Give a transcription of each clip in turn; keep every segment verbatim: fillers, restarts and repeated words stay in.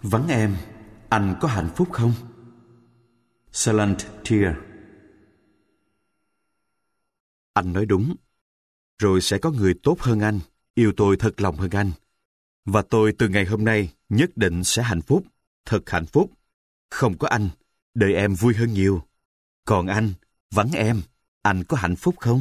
Vắng em, anh có hạnh phúc không? Silent Tear. Anh nói đúng. Rồi sẽ có người tốt hơn anh, yêu tôi thật lòng hơn anh. Và tôi từ ngày hôm nay nhất định sẽ hạnh phúc, thật hạnh phúc. Không có anh, đời em vui hơn nhiều. Còn anh, vắng em, anh có hạnh phúc không?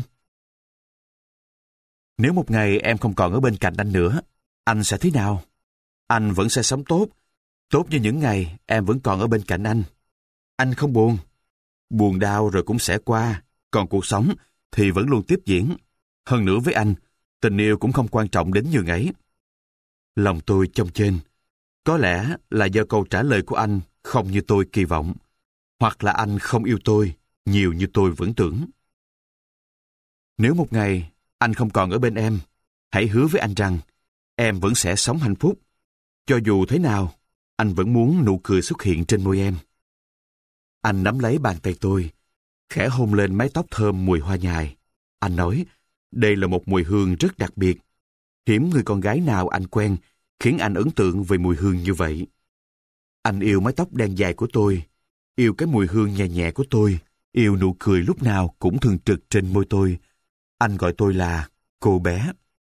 Nếu một ngày em không còn ở bên cạnh anh nữa, anh sẽ thế nào? Anh vẫn sẽ sống tốt, tốt như những ngày em vẫn còn ở bên cạnh anh. Anh không buồn. Buồn đau rồi cũng sẽ qua, còn cuộc sống thì vẫn luôn tiếp diễn. Hơn nữa với anh, tình yêu cũng không quan trọng đến nhường ấy. Lòng tôi chông chênh. Có lẽ là do câu trả lời của anh không như tôi kỳ vọng, hoặc là anh không yêu tôi nhiều như tôi vẫn tưởng. Nếu một ngày anh không còn ở bên em, hãy hứa với anh rằng em vẫn sẽ sống hạnh phúc. Cho dù thế nào, anh vẫn muốn nụ cười xuất hiện trên môi em. Anh nắm lấy bàn tay tôi, khẽ hôn lên mái tóc thơm mùi hoa nhài. Anh nói, đây là một mùi hương rất đặc biệt. Hiếm người con gái nào anh quen khiến anh ấn tượng về mùi hương như vậy. Anh yêu mái tóc đen dài của tôi, yêu cái mùi hương nhẹ nhẹ của tôi, yêu nụ cười lúc nào cũng thường trực trên môi tôi. Anh gọi tôi là cô bé.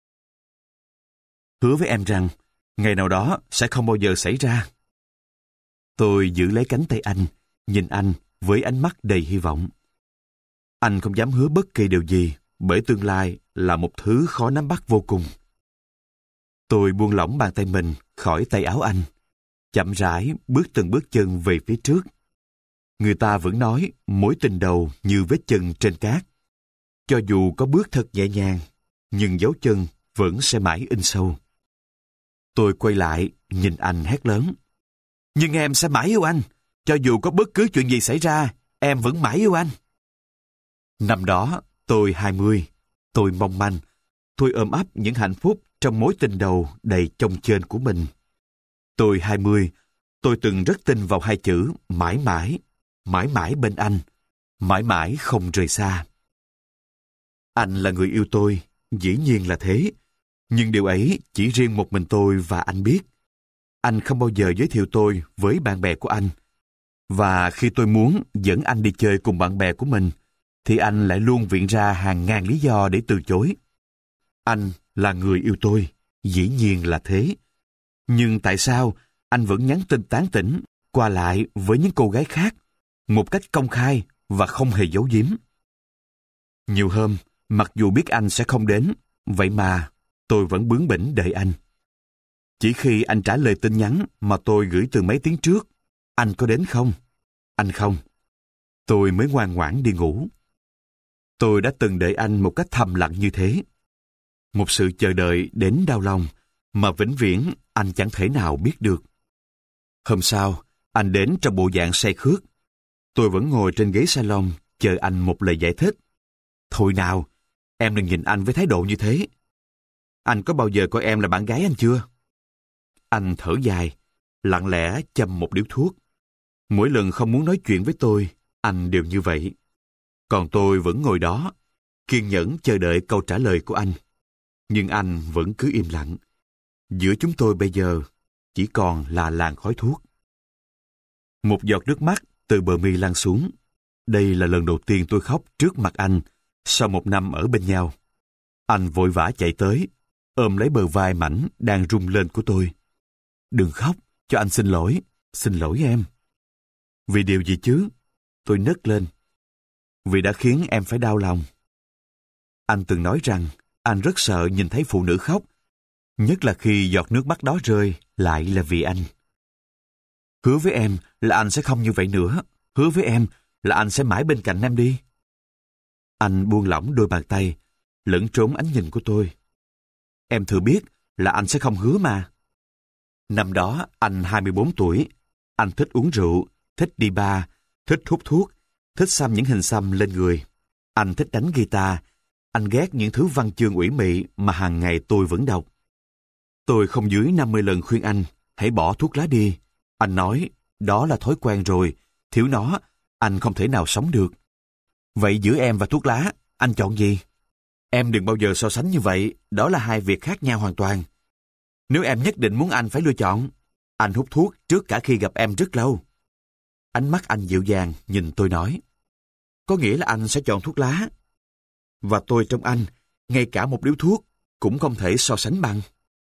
Hứa với em rằng, ngày nào đó sẽ không bao giờ xảy ra. Tôi giữ lấy cánh tay anh, nhìn anh với ánh mắt đầy hy vọng. Anh không dám hứa bất kỳ điều gì, bởi tương lai là một thứ khó nắm bắt vô cùng. Tôi buông lỏng bàn tay mình khỏi tay áo anh, chậm rãi bước từng bước chân về phía trước. Người ta vẫn nói mối tình đầu như vết chân trên cát. Cho dù có bước thật nhẹ nhàng, nhưng dấu chân vẫn sẽ mãi in sâu. Tôi quay lại, nhìn anh hét lớn. Nhưng em sẽ mãi yêu anh. Cho dù có bất cứ chuyện gì xảy ra, em vẫn mãi yêu anh. Năm đó, tôi hai mươi. Tôi mong manh. Tôi ôm ấp những hạnh phúc trong mối tình đầu đầy chông chênh của mình. Tôi hai mươi. Tôi từng rất tin vào hai chữ mãi mãi. Mãi mãi bên anh. Mãi mãi không rời xa. Anh là người yêu tôi, dĩ nhiên là thế. Nhưng điều ấy chỉ riêng một mình tôi và anh biết. Anh không bao giờ giới thiệu tôi với bạn bè của anh. Và khi tôi muốn dẫn anh đi chơi cùng bạn bè của mình, thì anh lại luôn viện ra hàng ngàn lý do để từ chối. Anh là người yêu tôi, dĩ nhiên là thế. Nhưng tại sao anh vẫn nhắn tin tán tỉnh qua lại với những cô gái khác, một cách công khai và không hề giấu giếm? Nhiều hôm, mặc dù biết anh sẽ không đến, vậy mà tôi vẫn bướng bỉnh đợi anh. Chỉ khi anh trả lời tin nhắn mà tôi gửi từ mấy tiếng trước, anh có đến không? Anh không. Tôi mới ngoan ngoãn đi ngủ. Tôi đã từng đợi anh một cách thầm lặng như thế. Một sự chờ đợi đến đau lòng mà vĩnh viễn anh chẳng thể nào biết được. Hôm sau, anh đến trong bộ dạng say khướt. Tôi vẫn ngồi trên ghế salon chờ anh một lời giải thích. Thôi nào, em đừng nhìn anh với thái độ như thế. Anh có bao giờ coi em là bạn gái anh chưa? Anh thở dài, lặng lẽ châm một điếu thuốc. Mỗi lần không muốn nói chuyện với tôi, anh đều như vậy. Còn tôi vẫn ngồi đó, kiên nhẫn chờ đợi câu trả lời của anh. Nhưng anh vẫn cứ im lặng. Giữa chúng tôi bây giờ chỉ còn là làn khói thuốc. Một giọt nước mắt từ bờ mi lăn xuống. Đây là lần đầu tiên tôi khóc trước mặt anh sau một năm ở bên nhau. Anh vội vã chạy tới, ôm lấy bờ vai mảnh đang rung lên của tôi. Đừng khóc, cho anh xin lỗi, xin lỗi em. Vì điều gì chứ? Tôi nấc lên. Vì đã khiến em phải đau lòng. Anh từng nói rằng anh rất sợ nhìn thấy phụ nữ khóc, nhất là khi giọt nước mắt đó rơi lại là vì anh. Hứa với em là anh sẽ không như vậy nữa. Hứa với em là anh sẽ mãi bên cạnh em đi. Anh buông lỏng đôi bàn tay, lẫn trốn ánh nhìn của tôi. Em thừa biết là anh sẽ không hứa mà. Năm đó anh hai mươi bốn tuổi. Anh thích uống rượu, thích đi bar, thích hút thuốc, thích xăm những hình xăm lên người. Anh thích đánh guitar. Anh ghét những thứ văn chương ủy mị mà hàng ngày tôi vẫn đọc. Tôi không dưới năm mươi lần khuyên anh hãy bỏ thuốc lá đi. Anh nói đó là thói quen rồi, thiếu nó anh không thể nào sống được. Vậy giữa em và thuốc lá, anh chọn gì? Em đừng bao giờ so sánh như vậy, đó là hai việc khác nhau hoàn toàn. Nếu em nhất định muốn anh phải lựa chọn, Anh hút thuốc trước cả khi gặp em rất lâu. Ánh mắt anh dịu dàng nhìn tôi nói, có nghĩa là anh sẽ chọn thuốc lá. Và tôi trong anh, ngay cả một điếu thuốc, cũng không thể so sánh bằng.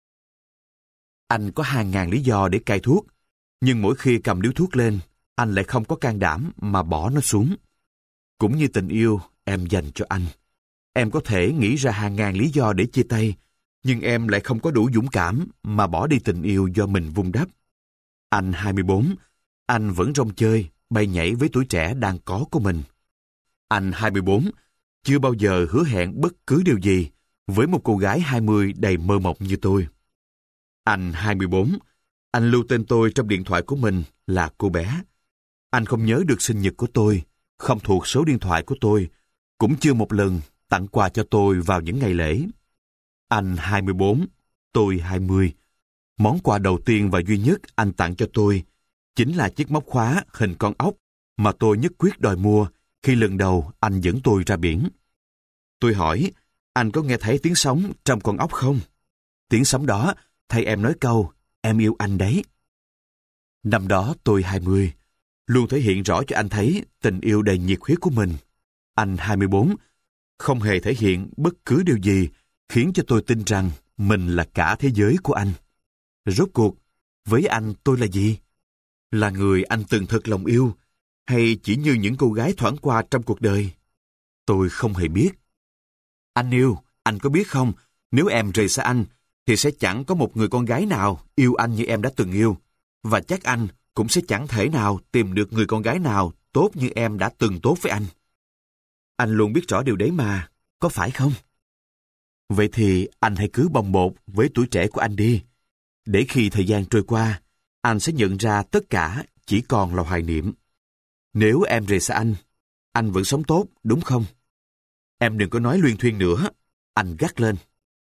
Anh có hàng ngàn lý do để cai thuốc, nhưng mỗi khi cầm điếu thuốc lên, anh lại không có can đảm mà bỏ nó xuống. Cũng như tình yêu em dành cho anh. Em có thể nghĩ ra hàng ngàn lý do để chia tay, nhưng em lại không có đủ dũng cảm mà bỏ đi tình yêu do mình vun đắp. Anh hai mươi bốn, anh vẫn rong chơi, bay nhảy với tuổi trẻ đang có của mình. Anh hai mươi bốn, chưa bao giờ hứa hẹn bất cứ điều gì với một cô gái hai mươi đầy mơ mộng như tôi. Anh hai mươi bốn, anh lưu tên tôi trong điện thoại của mình là cô bé. Anh không nhớ được sinh nhật của tôi, không thuộc số điện thoại của tôi, cũng chưa một lần tặng quà cho tôi vào những ngày lễ. Anh hai mươi bốn, tôi hai mươi. Món quà đầu tiên và duy nhất anh tặng cho tôi chính là chiếc móc khóa hình con ốc mà tôi nhất quyết đòi mua khi lần đầu anh dẫn tôi ra biển. Tôi hỏi, anh có nghe thấy tiếng sóng trong con ốc không? Tiếng sóng đó thay em nói câu, em yêu anh đấy. Năm đó tôi hai mươi, luôn thể hiện rõ cho anh thấy tình yêu đầy nhiệt huyết của mình. Anh hai mươi bốn, không hề thể hiện bất cứ điều gì khiến cho tôi tin rằng mình là cả thế giới của anh. Rốt cuộc, với anh tôi là gì? Là người anh từng thật lòng yêu, hay chỉ như những cô gái thoảng qua trong cuộc đời? Tôi không hề biết. Anh yêu, anh có biết không, nếu em rời xa anh, thì sẽ chẳng có một người con gái nào yêu anh như em đã từng yêu. Và chắc anh cũng sẽ chẳng thể nào tìm được người con gái nào tốt như em đã từng tốt với anh. Anh luôn biết rõ điều đấy mà, có phải không? Vậy thì anh hãy cứ bồng bột với tuổi trẻ của anh đi. Để khi thời gian trôi qua, anh sẽ nhận ra tất cả chỉ còn là hoài niệm. Nếu em rời xa anh, anh vẫn sống tốt, đúng không? Em đừng có nói luyên thuyên nữa, anh gắt lên.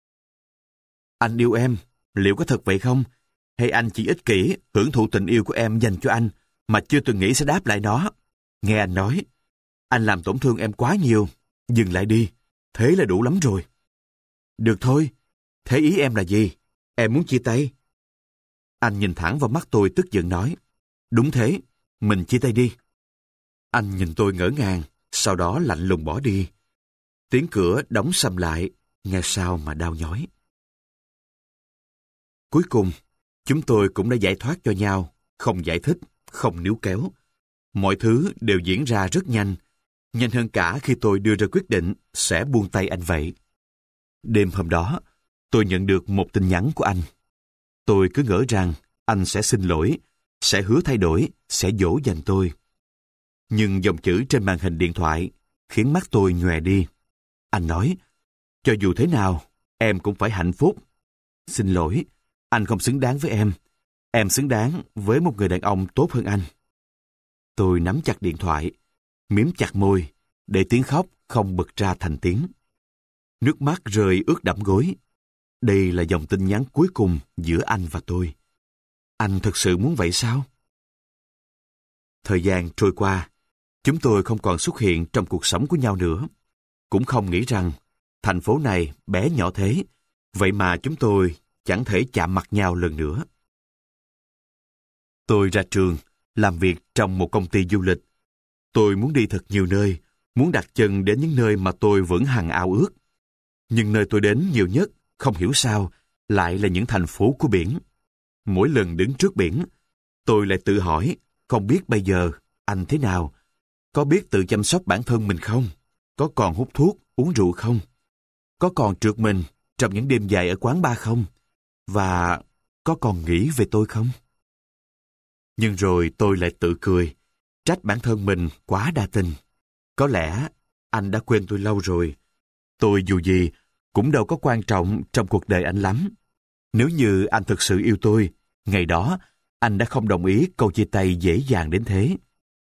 Anh yêu em, liệu có thật vậy không? Hay anh chỉ ích kỷ hưởng thụ tình yêu của em dành cho anh mà chưa từng nghĩ sẽ đáp lại nó? Nghe anh nói, anh làm tổn thương em quá nhiều, dừng lại đi, thế là đủ lắm rồi. Được thôi, thế ý em là gì? Em muốn chia tay? Anh nhìn thẳng vào mắt tôi tức giận nói, đúng thế, mình chia tay đi. Anh nhìn tôi ngỡ ngàng, sau đó lạnh lùng bỏ đi. Tiếng cửa đóng sầm lại, nghe sao mà đau nhói. Cuối cùng, chúng tôi cũng đã giải thoát cho nhau, không giải thích, không níu kéo. Mọi thứ đều diễn ra rất nhanh, nhanh hơn cả khi tôi đưa ra quyết định sẽ buông tay anh vậy. Đêm hôm đó, tôi nhận được một tin nhắn của anh. Tôi cứ ngỡ rằng anh sẽ xin lỗi, sẽ hứa thay đổi, sẽ dỗ dành tôi. Nhưng dòng chữ trên màn hình điện thoại khiến mắt tôi nhòe đi. Anh nói, cho dù thế nào, em cũng phải hạnh phúc. Xin lỗi, anh không xứng đáng với em. Em xứng đáng với một người đàn ông tốt hơn anh. Tôi nắm chặt điện thoại, mím chặt môi, để tiếng khóc không bật ra thành tiếng. Nước mắt rơi ướt đẫm gối. Đây là dòng tin nhắn cuối cùng giữa anh và tôi. Anh thật sự muốn vậy sao? Thời gian trôi qua, chúng tôi không còn xuất hiện trong cuộc sống của nhau nữa. Cũng không nghĩ rằng thành phố này bé nhỏ thế, vậy mà chúng tôi chẳng thể chạm mặt nhau lần nữa. Tôi ra trường, làm việc trong một công ty du lịch. Tôi muốn đi thật nhiều nơi, muốn đặt chân đến những nơi mà tôi vẫn hằng ao ước. Nhưng nơi tôi đến nhiều nhất, không hiểu sao, lại là những thành phố của biển. Mỗi lần đứng trước biển, tôi lại tự hỏi, không biết bây giờ anh thế nào? Có biết tự chăm sóc bản thân mình không? Có còn hút thuốc, uống rượu không? Có còn trượt mình trong những đêm dài ở quán bar không? Và có còn nghĩ về tôi không? Nhưng rồi tôi lại tự cười, trách bản thân mình quá đa tình. Có lẽ anh đã quên tôi lâu rồi. Tôi dù gì cũng đâu có quan trọng trong cuộc đời anh lắm. Nếu như anh thực sự yêu tôi, ngày đó anh đã không đồng ý câu chia tay dễ dàng đến thế.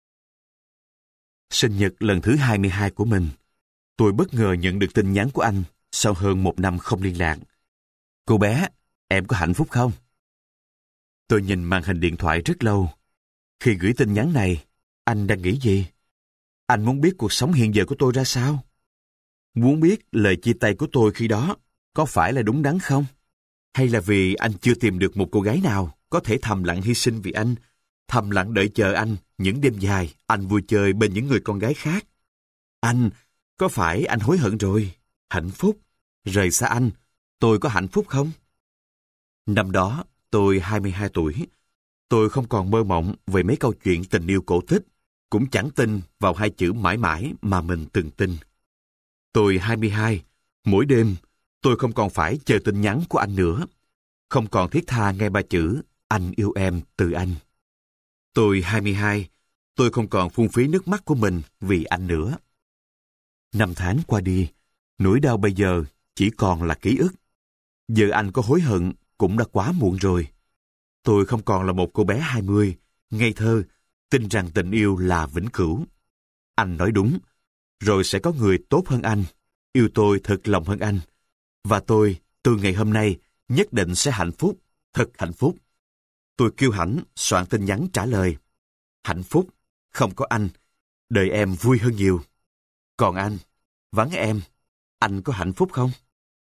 Sinh nhật lần thứ hai mươi hai của mình, tôi bất ngờ nhận được tin nhắn của anh sau hơn một năm không liên lạc. Cô bé, em có hạnh phúc không? Tôi nhìn màn hình điện thoại rất lâu. Khi gửi tin nhắn này, anh đang nghĩ gì? Anh muốn biết cuộc sống hiện giờ của tôi ra sao? Muốn biết lời chia tay của tôi khi đó có phải là đúng đắn không? Hay là vì anh chưa tìm được một cô gái nào? có thể thầm lặng hy sinh vì anh, thầm lặng đợi chờ anh những đêm dài anh vui chơi bên những người con gái khác. Anh, có phải anh hối hận rồi? Hạnh phúc? Rời xa anh, tôi có hạnh phúc không? Năm đó, tôi hai mươi hai tuổi. Tôi không còn mơ mộng về mấy câu chuyện tình yêu cổ tích, cũng chẳng tin vào hai chữ mãi mãi mà mình từng tin. Tôi hai mươi hai, mỗi đêm, tôi không còn phải chờ tin nhắn của anh nữa, không còn thiết tha nghe ba chữ anh yêu em từ anh. Tôi hai mươi hai, tôi không còn phung phí nước mắt của mình vì anh nữa. Năm tháng qua đi, nỗi đau bây giờ chỉ còn là ký ức. Giờ anh có hối hận cũng đã quá muộn rồi. Tôi không còn là một cô bé hai mươi, ngây thơ, tin rằng tình yêu là vĩnh cửu. Anh nói đúng, rồi sẽ có người tốt hơn anh, yêu tôi thật lòng hơn anh. Và tôi, từ ngày hôm nay, nhất định sẽ hạnh phúc, thật hạnh phúc. Tôi kiêu hãnh soạn tin nhắn trả lời. Hạnh phúc, không có anh, đời em vui hơn nhiều. Còn anh, vắng em, anh có hạnh phúc không?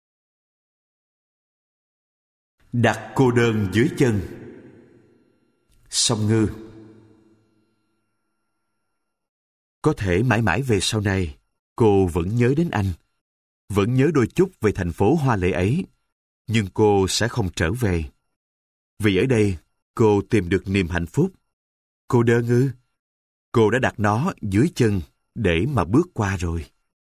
Đặt cô đơn dưới chân. Song Ngư. Có thể mãi mãi về sau này, cô vẫn nhớ đến anh, vẫn nhớ đôi chút về thành phố hoa lệ ấy, nhưng cô sẽ không trở về. Vì ở đây, cô tìm được niềm hạnh phúc. Cô đơn ư? Cô đã đặt nó dưới chân để mà bước qua rồi.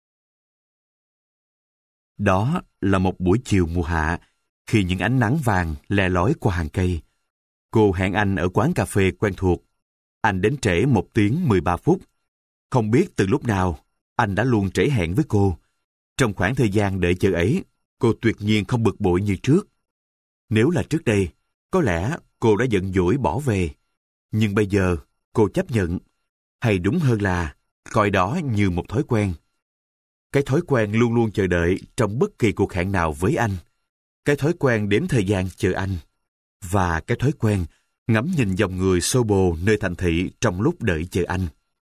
Đó là một buổi chiều mùa hạ, khi những ánh nắng vàng le lói qua hàng cây. Cô hẹn anh ở quán cà phê quen thuộc. Anh đến trễ một tiếng mười ba phút. Không biết từ lúc nào, anh đã luôn trễ hẹn với cô. Trong khoảng thời gian đợi chờ ấy, cô tuyệt nhiên không bực bội như trước. Nếu là trước đây, có lẽ cô đã giận dỗi bỏ về. Nhưng bây giờ, cô chấp nhận. Hay đúng hơn là, coi đó như một thói quen. Cái thói quen luôn luôn chờ đợi trong bất kỳ cuộc hẹn nào với anh. Cái thói quen đếm thời gian chờ anh. Và cái thói quen ngắm nhìn dòng người xô bồ nơi thành thị trong lúc đợi chờ anh.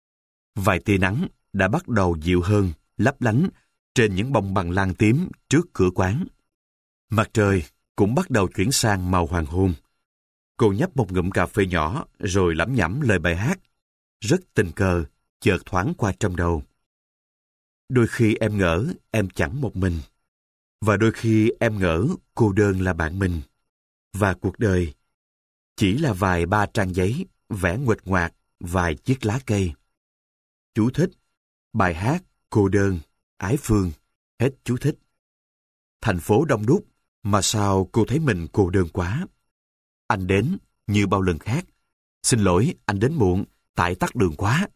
Vài tia nắng đã bắt đầu dịu hơn, lấp lánh trên những bông bằng lan tím trước cửa quán. Mặt trời cũng bắt đầu chuyển sang màu hoàng hôn. Cô nhấp một ngụm cà phê nhỏ rồi lẩm nhẩm lời bài hát. Rất tình cờ, chợt thoáng qua trong đầu. Đôi khi em ngỡ em chẳng một mình. Và đôi khi em ngỡ cô đơn là bạn mình. Và cuộc đời chỉ là vài ba trang giấy vẽ nguệch ngoạc vài chiếc lá cây. Chú thích: bài hát Cô đơn, Ái Phương. Hết chú thích. Thành phố đông đúc, mà sao cô thấy mình cô đơn quá? Anh đến như bao lần khác. Xin lỗi, anh đến muộn, tại tắc đường quá.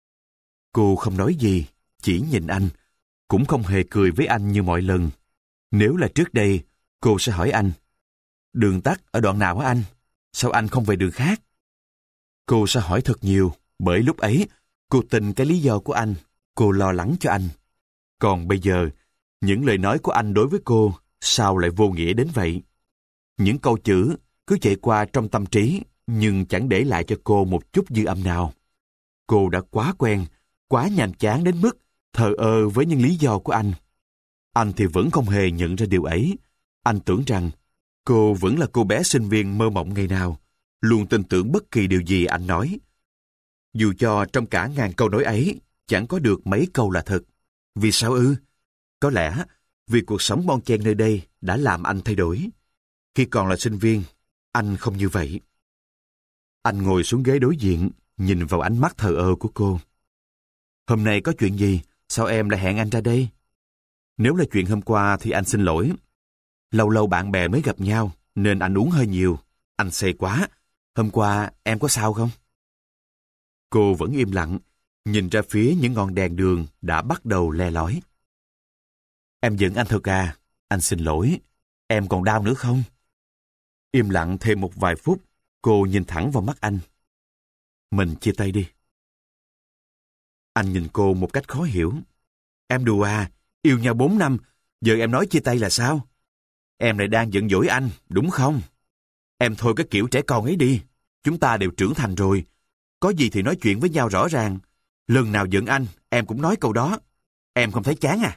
Cô không nói gì, chỉ nhìn anh, cũng không hề cười với anh như mọi lần. Nếu là trước đây, cô sẽ hỏi anh: đường tắc ở đoạn nào hả anh? Sao anh không về đường khác? Cô sẽ hỏi thật nhiều, bởi lúc ấy, cô tin cái lý do của anh, cô lo lắng cho anh. Còn bây giờ, những lời nói của anh đối với cô sao lại vô nghĩa đến vậy? Những câu chữ cứ chạy qua trong tâm trí, nhưng chẳng để lại cho cô một chút dư âm nào. Cô đã quá quen, quá nhàm chán đến mức thờ ơ với những lý do của anh. Anh thì vẫn không hề nhận ra điều ấy. Anh tưởng rằng cô vẫn là cô bé sinh viên mơ mộng ngày nào, luôn tin tưởng bất kỳ điều gì anh nói. Dù cho trong cả ngàn câu nói ấy, chẳng có được mấy câu là thật. Vì sao ư? Có lẽ vì cuộc sống bon chen nơi đây đã làm anh thay đổi. Khi còn là sinh viên, anh không như vậy. Anh ngồi xuống ghế đối diện, nhìn vào ánh mắt thờ ơ của cô. Hôm nay có chuyện gì? Sao em lại hẹn anh ra đây? Nếu là chuyện hôm qua thì anh xin lỗi. Lâu lâu bạn bè mới gặp nhau, nên anh uống hơi nhiều. Anh say quá. Hôm qua em có sao không? Cô vẫn im lặng, nhìn ra phía những ngọn đèn đường đã bắt đầu le lói. Em giận anh thật à? Anh xin lỗi. Em còn đau nữa không? Im lặng thêm một vài phút, cô nhìn thẳng vào mắt anh. Mình chia tay đi. Anh nhìn cô một cách khó hiểu. Em đùa à, yêu nhau bốn năm, giờ em nói chia tay là sao? Em lại đang giận dỗi anh, đúng không? Em thôi cái kiểu trẻ con ấy đi. Chúng ta đều trưởng thành rồi. Có gì thì nói chuyện với nhau rõ ràng. Lần nào giận anh, em cũng nói câu đó. Em không thấy chán à?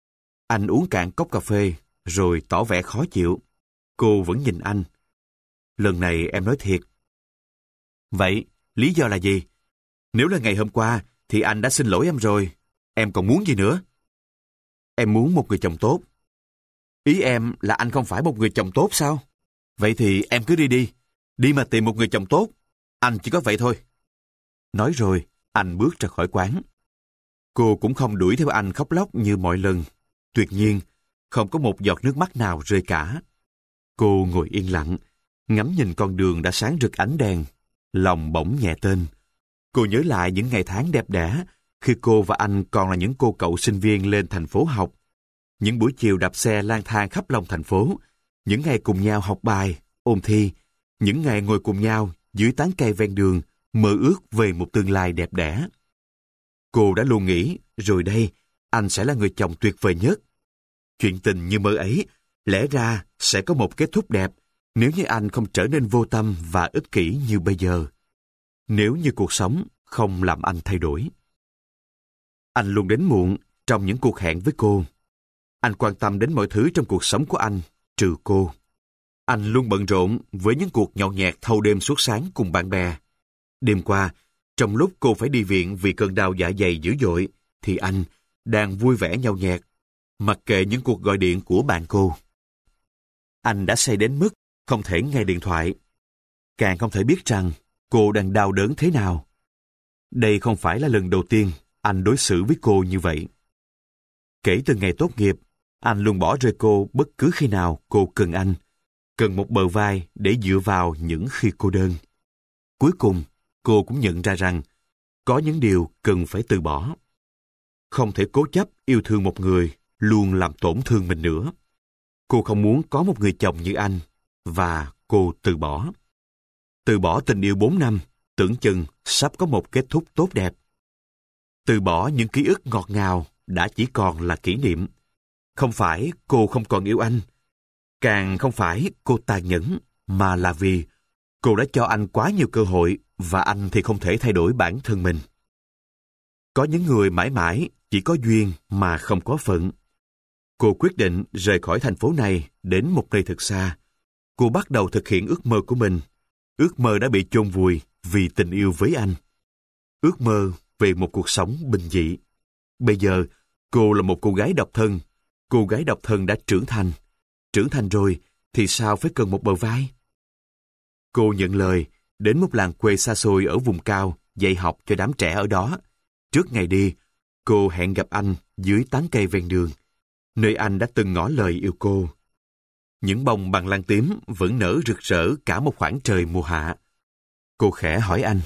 Anh uống cạn cốc cà phê, rồi tỏ vẻ khó chịu. Cô vẫn nhìn anh. lần này em nói thiệt. Vậy, lý do là gì? Nếu là ngày hôm qua, thì anh đã xin lỗi em rồi. Em còn muốn gì nữa? Em muốn một người chồng tốt. Ý em là anh không phải một người chồng tốt sao? Vậy thì em cứ đi đi. Đi mà tìm một người chồng tốt. Anh chỉ có vậy thôi. Nói rồi, anh bước ra khỏi quán. Cô cũng không đuổi theo anh khóc lóc như mọi lần. Tuyệt nhiên, không có một giọt nước mắt nào rơi cả. Cô ngồi yên lặng, ngắm nhìn con đường đã sáng rực ánh đèn. Lòng bỗng nhẹ tênh. Cô nhớ lại những ngày tháng đẹp đẽ khi cô và anh còn là những cô cậu sinh viên lên thành phố học. Những buổi chiều đạp xe lang thang khắp lòng thành phố. Những ngày cùng nhau học bài, ôn thi. Những ngày ngồi cùng nhau dưới tán cây ven đường, mơ ước về một tương lai đẹp đẽ. Cô đã luôn nghĩ, rồi đây, anh sẽ là người chồng tuyệt vời nhất. Chuyện tình như mơ ấy, lẽ ra sẽ có một kết thúc đẹp nếu như anh không trở nên vô tâm và ích kỷ như bây giờ. Nếu như cuộc sống không làm anh thay đổi. Anh luôn đến muộn trong những cuộc hẹn với cô. Anh quan tâm đến mọi thứ trong cuộc sống của anh, trừ cô. Anh luôn bận rộn với những cuộc nhậu nhẹt thâu đêm suốt sáng cùng bạn bè. Đêm qua, trong lúc cô phải đi viện vì cơn đau dạ dày dữ dội, thì anh đang vui vẻ nhậu nhẹt, mặc kệ những cuộc gọi điện của bạn cô. Anh đã say đến mức không thể nghe điện thoại. Càng không thể biết rằng cô đang đau đớn thế nào. Đây không phải là lần đầu tiên anh đối xử với cô như vậy. Kể từ ngày tốt nghiệp, anh luôn bỏ rơi cô bất cứ khi nào cô cần anh, cần một bờ vai để dựa vào những khi cô đơn. Cuối cùng, cô cũng nhận ra rằng có những điều cần phải từ bỏ. Không thể cố chấp yêu thương một người luôn làm tổn thương mình nữa. Cô không muốn có một người chồng như anh, và cô từ bỏ. Từ bỏ tình yêu bốn năm, tưởng chừng sắp có một kết thúc tốt đẹp. Từ bỏ những ký ức ngọt ngào đã chỉ còn là kỷ niệm. Không phải cô không còn yêu anh, càng không phải cô tàn nhẫn, mà là vì cô đã cho anh quá nhiều cơ hội và anh thì không thể thay đổi bản thân mình. Có những người mãi mãi chỉ có duyên mà không có phận. Cô quyết định rời khỏi thành phố này đến một nơi thật xa. Cô bắt đầu thực hiện ước mơ của mình. Ước mơ đã bị chôn vùi vì tình yêu với anh. Ước mơ về một cuộc sống bình dị. Bây giờ, cô là một cô gái độc thân. Cô gái độc thân đã trưởng thành. Trưởng thành rồi thì sao phải cần một bờ vai? Cô nhận lời đến một làng quê xa xôi ở vùng cao dạy học cho đám trẻ ở đó. Trước ngày đi, cô hẹn gặp anh dưới tán cây ven đường, nơi anh đã từng ngỏ lời yêu cô. Những bông bằng lan tím vẫn nở rực rỡ cả một khoảng trời mùa hạ. Cô khẽ hỏi anh.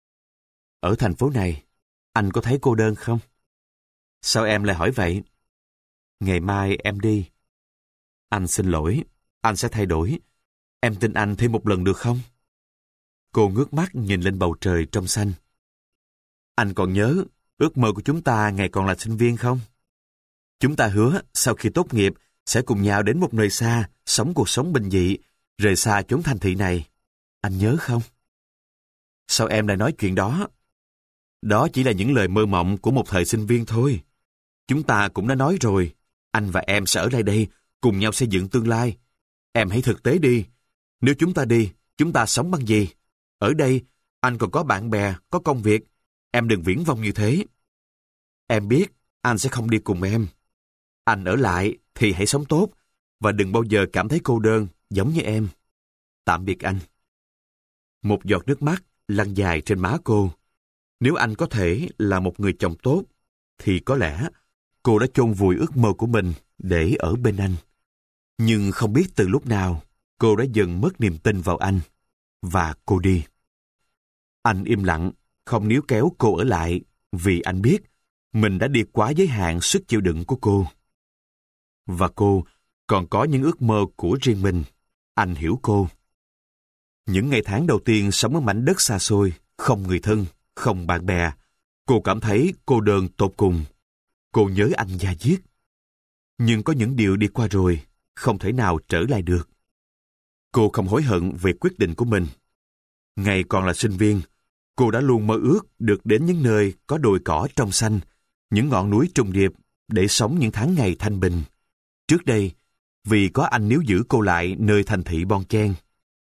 Ở thành phố này, anh có thấy cô đơn không? Sao em lại hỏi vậy? Ngày mai em đi. Anh xin lỗi, anh sẽ thay đổi. Em tin anh thêm một lần được không? Cô ngước mắt nhìn lên bầu trời trong xanh. Anh còn nhớ ước mơ của chúng ta ngày còn là sinh viên không? Chúng ta hứa sau khi tốt nghiệp sẽ cùng nhau đến một nơi xa, sống cuộc sống bình dị, rời xa chốn thành thị này. Anh nhớ không? Sao em lại nói chuyện đó? Đó chỉ là những lời mơ mộng của một thời sinh viên thôi. Chúng ta cũng đã nói rồi, anh và em sẽ ở lại đây, cùng nhau xây dựng tương lai. Em hãy thực tế đi. Nếu chúng ta đi, chúng ta sống bằng gì? Ở đây, anh còn có bạn bè, có công việc. Em đừng viển vông như thế. Em biết, anh sẽ không đi cùng em. Anh ở lại thì hãy sống tốt, và đừng bao giờ cảm thấy cô đơn giống như em. Tạm biệt anh. Một giọt nước mắt lăn dài trên má cô. Nếu anh có thể là một người chồng tốt, thì có lẽ cô đã chôn vùi ước mơ của mình để ở bên anh. Nhưng không biết từ lúc nào, cô đã dần mất niềm tin vào anh, và cô đi. Anh im lặng, không níu kéo cô ở lại, vì anh biết mình đã đi quá giới hạn sức chịu đựng của cô. Và cô còn có những ước mơ của riêng mình. Anh hiểu cô. Những ngày tháng đầu tiên sống ở mảnh đất xa xôi, không người thân, không bạn bè, cô cảm thấy cô đơn tột cùng. Cô nhớ anh da diết. Nhưng có những điều đi qua rồi, không thể nào trở lại được. Cô không hối hận về quyết định của mình. Ngày còn là sinh viên, cô đã luôn mơ ước được đến những nơi có đồi cỏ trong xanh, những ngọn núi trùng điệp để sống những tháng ngày thanh bình. Trước đây, vì có anh níu giữ cô lại nơi thành thị bon chen,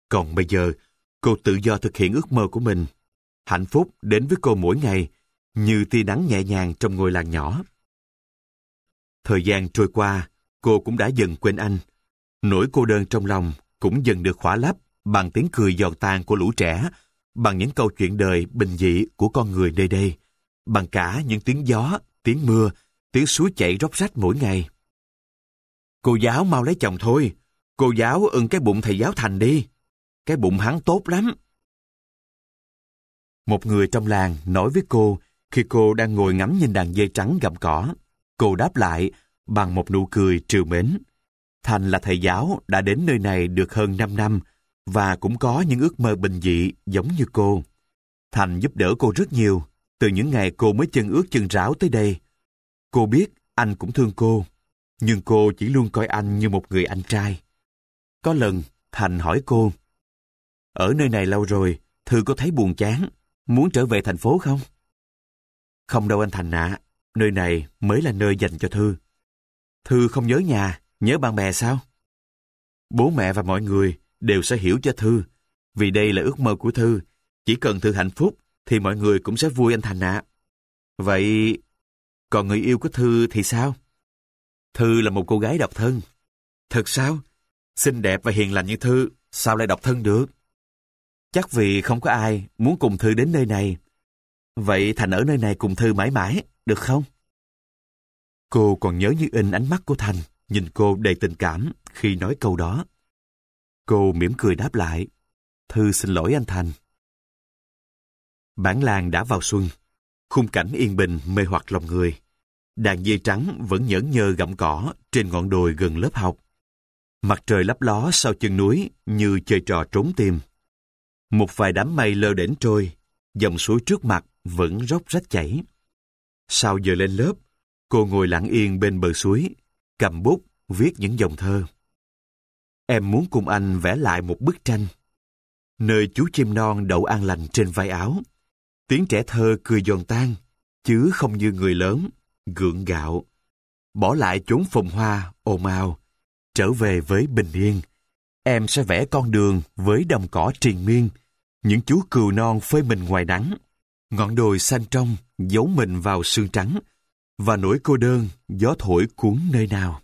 Còn bây giờ, cô tự do thực hiện ước mơ của mình. Hạnh phúc đến với cô mỗi ngày, như tia nắng nhẹ nhàng trong ngôi làng nhỏ. Thời gian trôi qua, cô cũng đã dần quên anh. Nỗi cô đơn trong lòng cũng dần được khỏa lấp bằng tiếng cười giòn tan của lũ trẻ, bằng những câu chuyện đời bình dị của con người nơi đây, bằng cả những tiếng gió, tiếng mưa, tiếng suối chảy róc rách mỗi ngày. Cô giáo mau lấy chồng thôi, cô giáo ưng cái bụng thầy giáo Thành đi, cái bụng hắn tốt lắm. Một người trong làng nói với cô khi cô đang ngồi ngắm nhìn đàn dê trắng gặm cỏ. Cô đáp lại bằng một nụ cười trìu mến. Thành là thầy giáo đã đến nơi này được hơn năm năm và cũng có những ước mơ bình dị giống như cô. Thành giúp đỡ cô rất nhiều từ những ngày cô mới chân ướt chân ráo tới đây. Cô biết anh cũng thương cô, nhưng cô chỉ luôn coi anh như một người anh trai. Có lần Thành hỏi cô: "Ở nơi này lâu rồi, Thư có thấy buồn chán, muốn trở về thành phố không?" "Không đâu anh Thành ạ, nơi này mới là nơi dành cho Thư." "Thư không nhớ nhà, nhớ bạn bè sao?" "Bố mẹ và mọi người đều sẽ hiểu cho Thư, vì đây là ước mơ của Thư. Chỉ cần Thư hạnh phúc thì mọi người cũng sẽ vui anh Thành ạ." "Vậy còn người yêu của Thư thì sao?" "Thư là một cô gái độc thân." "Thật sao? Xinh đẹp và hiền lành như Thư sao lại độc thân được?" "Chắc vì không có ai muốn cùng Thư đến nơi này." "Vậy Thành ở nơi này cùng Thư mãi mãi, được không?" Cô còn nhớ như in ánh mắt của Thành nhìn cô đầy tình cảm khi nói câu đó. Cô mỉm cười đáp lại: "Thư xin lỗi anh Thành." Bản làng đã vào xuân, khung cảnh yên bình mê hoặc lòng người. Đàn dê trắng vẫn nhởn nhơ gặm cỏ trên ngọn đồi gần lớp học. Mặt trời lấp ló sau chân núi như chơi trò trốn tìm. Một vài đám mây lơ đễnh trôi, dòng suối trước mặt vẫn róc rách chảy. Sau giờ lên lớp, cô ngồi lặng yên bên bờ suối, cầm bút viết những dòng thơ. Em muốn cùng anh vẽ lại một bức tranh, nơi chú chim non đậu an lành trên vai áo. Tiếng trẻ thơ cười giòn tan, chứ không như người lớn, gượng gạo. Bỏ lại chốn phồn hoa, ồn ào, trở về với bình yên. Em sẽ vẽ con đường với đồng cỏ triền miên, những chú cừu non phơi mình ngoài nắng, ngọn đồi xanh trong giấu mình vào sương trắng, và nỗi cô đơn gió thổi cuốn nơi nào.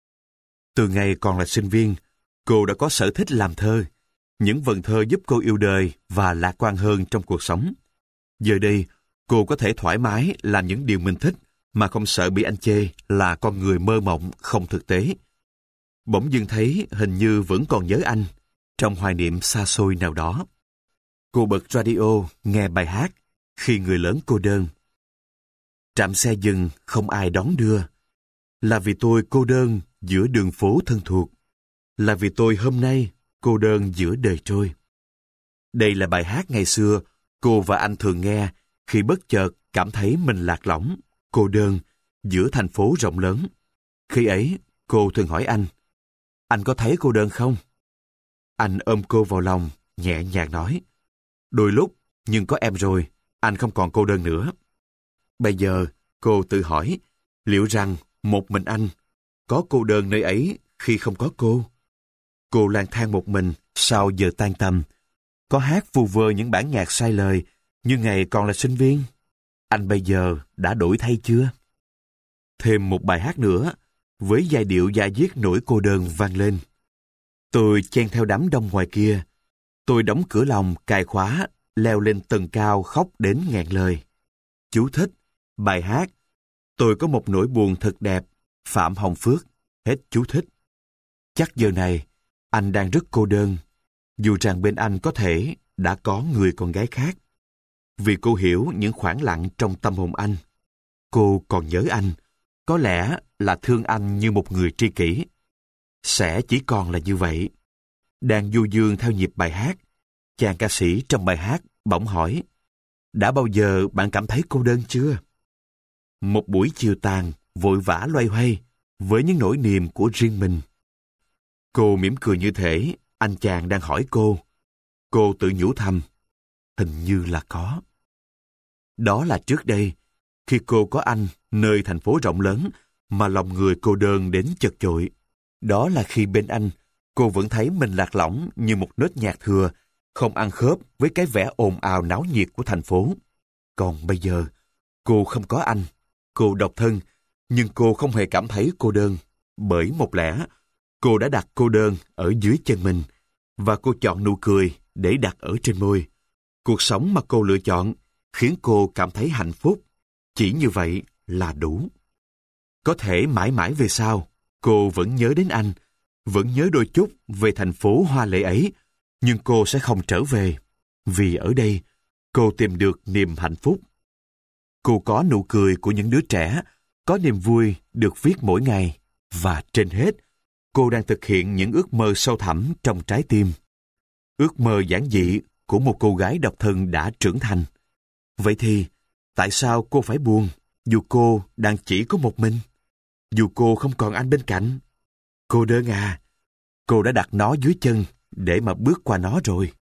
Từ ngày còn là sinh viên, cô đã có sở thích làm thơ. Những vần thơ giúp cô yêu đời và lạc quan hơn trong cuộc sống. Giờ đây, cô có thể thoải mái làm những điều mình thích mà không sợ bị anh chê là con người mơ mộng không thực tế. Bỗng dưng thấy hình như vẫn còn nhớ anh, trong hoài niệm xa xôi nào đó. Cô bật radio nghe bài hát Khi người lớn cô đơn. Trạm xe dừng không ai đón đưa, là vì tôi cô đơn giữa đường phố thân thuộc, là vì tôi hôm nay cô đơn giữa đời trôi. Đây là bài hát ngày xưa cô và anh thường nghe khi bất chợt cảm thấy mình lạc lõng, cô đơn giữa thành phố rộng lớn. Khi ấy, cô thường hỏi anh: "Anh có thấy cô đơn không?" Anh ôm cô vào lòng, nhẹ nhàng nói: "Đôi lúc, nhưng có em rồi, anh không còn cô đơn nữa." Bây giờ, cô tự hỏi, liệu rằng một mình anh có cô đơn nơi ấy khi không có cô? Cô lang thang một mình sau giờ tan tầm, có hát vu vơ những bản nhạc sai lời như ngày còn là sinh viên. Anh bây giờ đã đổi thay chưa? Thêm một bài hát nữa, với giai điệu da diết nỗi cô đơn vang lên. Tôi chen theo đám đông ngoài kia. Tôi đóng cửa lòng, cài khóa, leo lên tầng cao khóc đến nghẹn lời. Chú thích, bài hát Tôi có một nỗi buồn thật đẹp, Phạm Hồng Phước. Hết chú thích. Chắc giờ này, anh đang rất cô đơn, dù rằng bên anh có thể đã có người con gái khác. Vì cô hiểu những khoảng lặng trong tâm hồn anh. Cô còn nhớ anh, có lẽ là thương anh như một người tri kỷ. Sẽ chỉ còn là như vậy. Đang du dương theo nhịp bài hát, chàng ca sĩ trong bài hát bỗng hỏi: "Đã bao giờ bạn cảm thấy cô đơn chưa?" Một buổi chiều tàn, vội vã loay hoay, với những nỗi niềm của riêng mình. Cô mỉm cười như thể anh chàng đang hỏi cô. Cô tự nhủ thầm: hình như là có. Đó là trước đây, khi cô có anh nơi thành phố rộng lớn mà lòng người cô đơn đến chật chội. Đó là khi bên anh, Cô vẫn thấy mình lạc lõng như một nốt nhạc thừa, không ăn khớp với cái vẻ ồn ào náo nhiệt của thành phố. Còn bây giờ, cô không có anh. Cô độc thân, nhưng cô không hề cảm thấy cô đơn. Bởi một lẽ, cô đã đặt cô đơn ở dưới chân mình, và cô chọn nụ cười để đặt ở trên môi. Cuộc sống mà cô lựa chọn khiến cô cảm thấy hạnh phúc. Chỉ như vậy là đủ. Có thể mãi mãi về sau, cô vẫn nhớ đến anh, vẫn nhớ đôi chút về thành phố hoa lệ ấy, nhưng cô sẽ không trở về, vì ở đây cô tìm được niềm hạnh phúc. Cô có nụ cười của những đứa trẻ, có niềm vui được viết mỗi ngày, và trên hết, cô đang thực hiện những ước mơ sâu thẳm trong trái tim. Ước mơ giản dị của một cô gái độc thân đã trưởng thành. Vậy thì, tại sao cô phải buồn, dù cô đang chỉ có một mình? Dù cô không còn anh bên cạnh? Cô đơn à, cô đã đặt nó dưới chân để mà bước qua nó rồi.